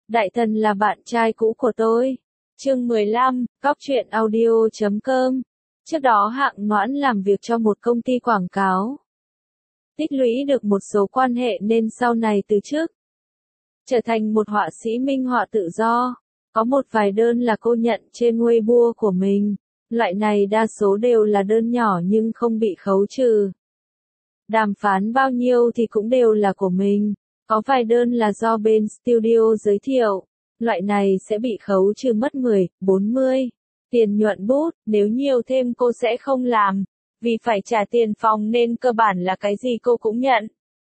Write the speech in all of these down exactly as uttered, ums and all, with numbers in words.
Đại thần là bạn trai cũ của tôi. Chương mười lăm, Cóc truyện audio chấm com. Trước đó Hạng Noãn làm việc cho một công ty quảng cáo. Tích lũy được một số quan hệ nên sau này từ chức. Trở thành một họa sĩ minh họa tự do. Có một vài đơn là cô nhận trên Weibo của mình. Loại này đa số đều là đơn nhỏ nhưng không bị khấu trừ. Đàm phán bao nhiêu thì cũng đều là của mình. Có vài đơn là do bên studio giới thiệu. Loại này sẽ bị khấu trừ mất mười, bốn mươi. Tiền nhuận bút, nếu nhiều thêm cô sẽ không làm. Vì phải trả tiền phòng nên cơ bản là cái gì cô cũng nhận.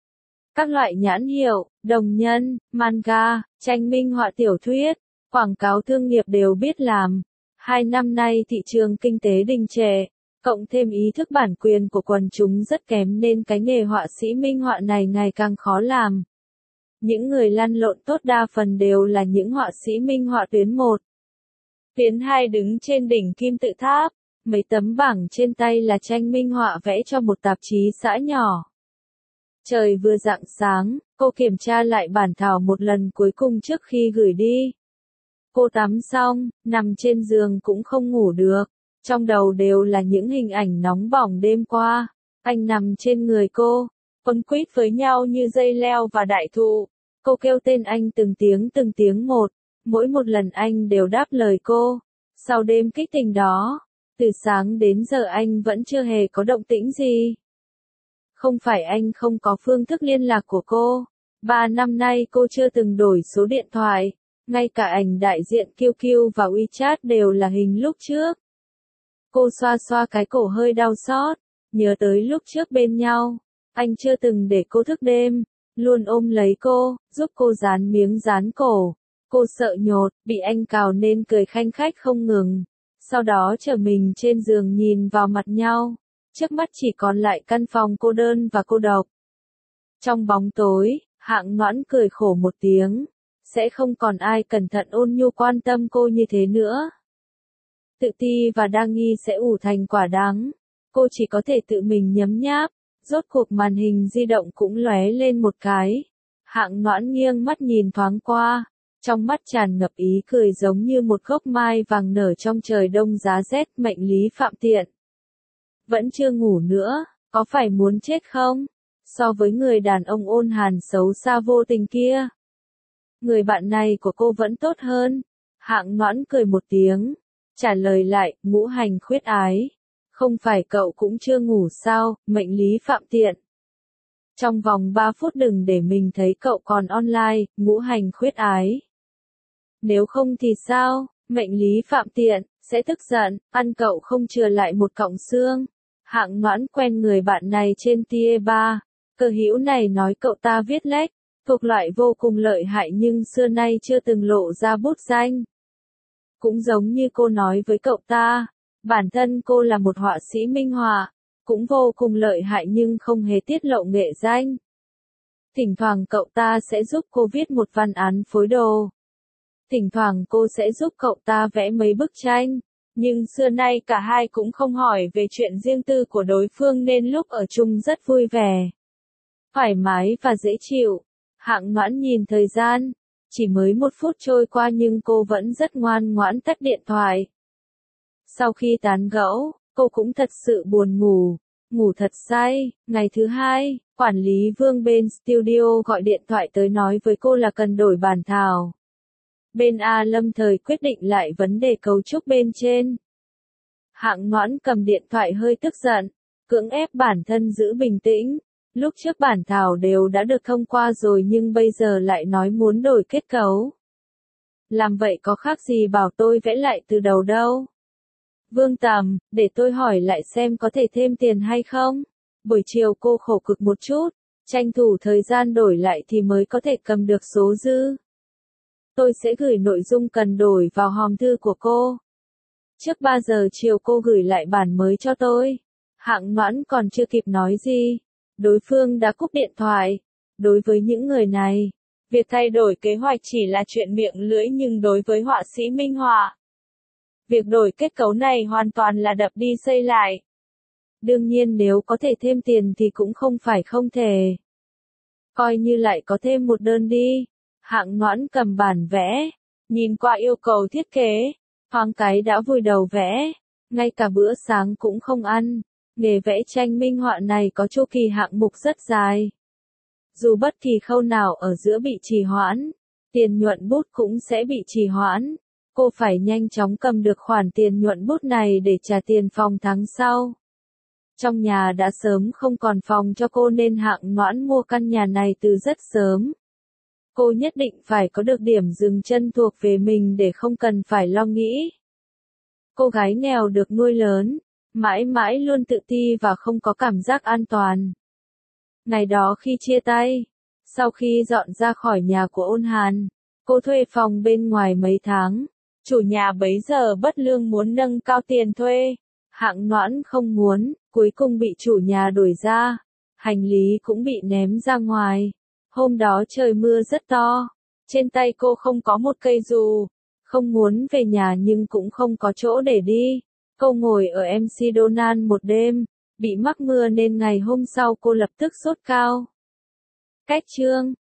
Các loại nhãn hiệu, đồng nhân, manga, tranh minh họa tiểu thuyết, quảng cáo thương nghiệp đều biết làm. Hai năm nay thị trường kinh tế đình trệ, cộng thêm ý thức bản quyền của quần chúng rất kém nên cái nghề họa sĩ minh họa này ngày càng khó làm. Những người lăn lộn tốt đa phần đều là những họa sĩ minh họa tuyến một. Tuyến hai đứng trên đỉnh kim tự tháp, mấy tấm bảng trên tay là tranh minh họa vẽ cho một tạp chí xã nhỏ. Trời vừa rạng sáng, cô kiểm tra lại bản thảo một lần cuối cùng trước khi gửi đi. Cô tắm xong, nằm trên giường cũng không ngủ được, trong đầu đều là những hình ảnh nóng bỏng đêm qua. Anh nằm trên người cô, quấn quýt với nhau như dây leo và đại thụ. Cô kêu tên anh từng tiếng từng tiếng một, mỗi một lần anh đều đáp lời cô. Sau đêm kích tình đó, từ sáng đến giờ anh vẫn chưa hề có động tĩnh gì. Không phải anh không có phương thức liên lạc của cô, ba năm nay cô chưa từng đổi số điện thoại, ngay cả ảnh đại diện quy quy và WeChat đều là hình lúc trước. Cô xoa xoa cái cổ hơi đau xót, nhớ tới lúc trước bên nhau, anh chưa từng để cô thức đêm, luôn ôm lấy cô, giúp cô dán miếng dán cổ. Cô sợ nhột, bị anh cào nên cười khanh khách không ngừng. Sau đó trở mình trên giường nhìn vào mặt nhau. Trước mắt chỉ còn lại căn phòng cô đơn và cô độc. Trong bóng tối, Hạng Noãn cười khổ một tiếng. Sẽ không còn ai cẩn thận ôn nhu quan tâm cô như thế nữa. Tự ti và đa nghi sẽ ủ thành quả đắng. Cô chỉ có thể tự mình nhấm nháp. Rốt cuộc màn hình di động cũng lóe lên một cái. Hạng Noãn nghiêng mắt nhìn thoáng qua. Trong mắt tràn ngập ý cười giống như một gốc mai vàng nở trong trời đông giá rét. Mệnh lý Phạm Tiện. Vẫn chưa ngủ nữa, có phải muốn chết không? So với người đàn ông ôn hàn xấu xa vô tình kia, người bạn này của cô vẫn tốt hơn. Hạng Noãn cười một tiếng, trả lời lại, ngũ hành khuyết ái. Không phải cậu cũng chưa ngủ sao, mệnh lý Phạm Tiện. Trong vòng ba phút đừng để mình thấy cậu còn online, ngũ hành khuyết ái. Nếu không thì sao, mệnh lý Phạm Tiện, sẽ tức giận, ăn cậu không chừa lại một cọng xương. Hạng Noãn quen người bạn này trên Tie ba, cơ hữu này nói cậu ta viết lách, thuộc loại vô cùng lợi hại nhưng xưa nay chưa từng lộ ra bút danh. Cũng giống như cô nói với cậu ta, bản thân cô là một họa sĩ minh họa, cũng vô cùng lợi hại nhưng không hề tiết lộ nghệ danh. Thỉnh thoảng cậu ta sẽ giúp cô viết một văn án phối đồ. Thỉnh thoảng cô sẽ giúp cậu ta vẽ mấy bức tranh. Nhưng xưa nay cả hai cũng không hỏi về chuyện riêng tư của đối phương nên lúc ở chung rất vui vẻ, thoải mái và dễ chịu. Hạng Noãn nhìn thời gian, chỉ mới một phút trôi qua nhưng cô vẫn rất ngoan ngoãn tắt điện thoại. Sau khi tán gẫu, cô cũng thật sự buồn ngủ, ngủ thật say. Ngày thứ hai, quản lý Vương bên studio gọi điện thoại tới nói với cô là cần đổi bản thảo. Bên A lâm thời quyết định lại vấn đề cấu trúc bên trên. Hạng Noãn cầm điện thoại hơi tức giận, cưỡng ép bản thân giữ bình tĩnh. Lúc trước bản thảo đều đã được thông qua rồi nhưng bây giờ lại nói muốn đổi kết cấu. Làm vậy có khác gì bảo tôi vẽ lại từ đầu đâu. Vương Tầm, để tôi hỏi lại xem có thể thêm tiền hay không. Buổi chiều cô khổ cực một chút, tranh thủ thời gian đổi lại thì mới có thể cầm được số dư. Tôi sẽ gửi nội dung cần đổi vào hòm thư của cô. Trước ba giờ chiều cô gửi lại bản mới cho tôi. Hạng Noãn còn chưa kịp nói gì, đối phương đã cúp điện thoại. Đối với những người này, việc thay đổi kế hoạch chỉ là chuyện miệng lưỡi nhưng đối với họa sĩ minh họa, việc đổi kết cấu này hoàn toàn là đập đi xây lại. Đương nhiên nếu có thể thêm tiền thì cũng không phải không thể. Coi như lại có thêm một đơn đi. Hạng Noãn cầm bản vẽ, nhìn qua yêu cầu thiết kế, thoáng cái đã vùi đầu vẽ, ngay cả bữa sáng cũng không ăn. Nghề vẽ tranh minh họa này có chu kỳ hạng mục rất dài. Dù bất kỳ khâu nào ở giữa bị trì hoãn, tiền nhuận bút cũng sẽ bị trì hoãn. Cô phải nhanh chóng cầm được khoản tiền nhuận bút này để trả tiền phòng tháng sau. Trong nhà đã sớm không còn phòng cho cô nên Hạng Noãn mua căn nhà này từ rất sớm. Cô nhất định phải có được điểm dừng chân thuộc về mình để không cần phải lo nghĩ. Cô gái nghèo được nuôi lớn, mãi mãi luôn tự ti và không có cảm giác an toàn. Ngày đó khi chia tay, sau khi dọn ra khỏi nhà của Ôn Hàn, cô thuê phòng bên ngoài mấy tháng. Chủ nhà bấy giờ bất lương muốn nâng cao tiền thuê. Hạng Noãn không muốn, cuối cùng bị chủ nhà đuổi ra. Hành lý cũng bị ném ra ngoài. Hôm đó trời mưa rất to. Trên tay cô không có một cây dù. Không muốn về nhà nhưng cũng không có chỗ để đi. Cô ngồi ở em xê Donald một đêm. Bị mắc mưa nên ngày hôm sau cô lập tức sốt cao. Cách chương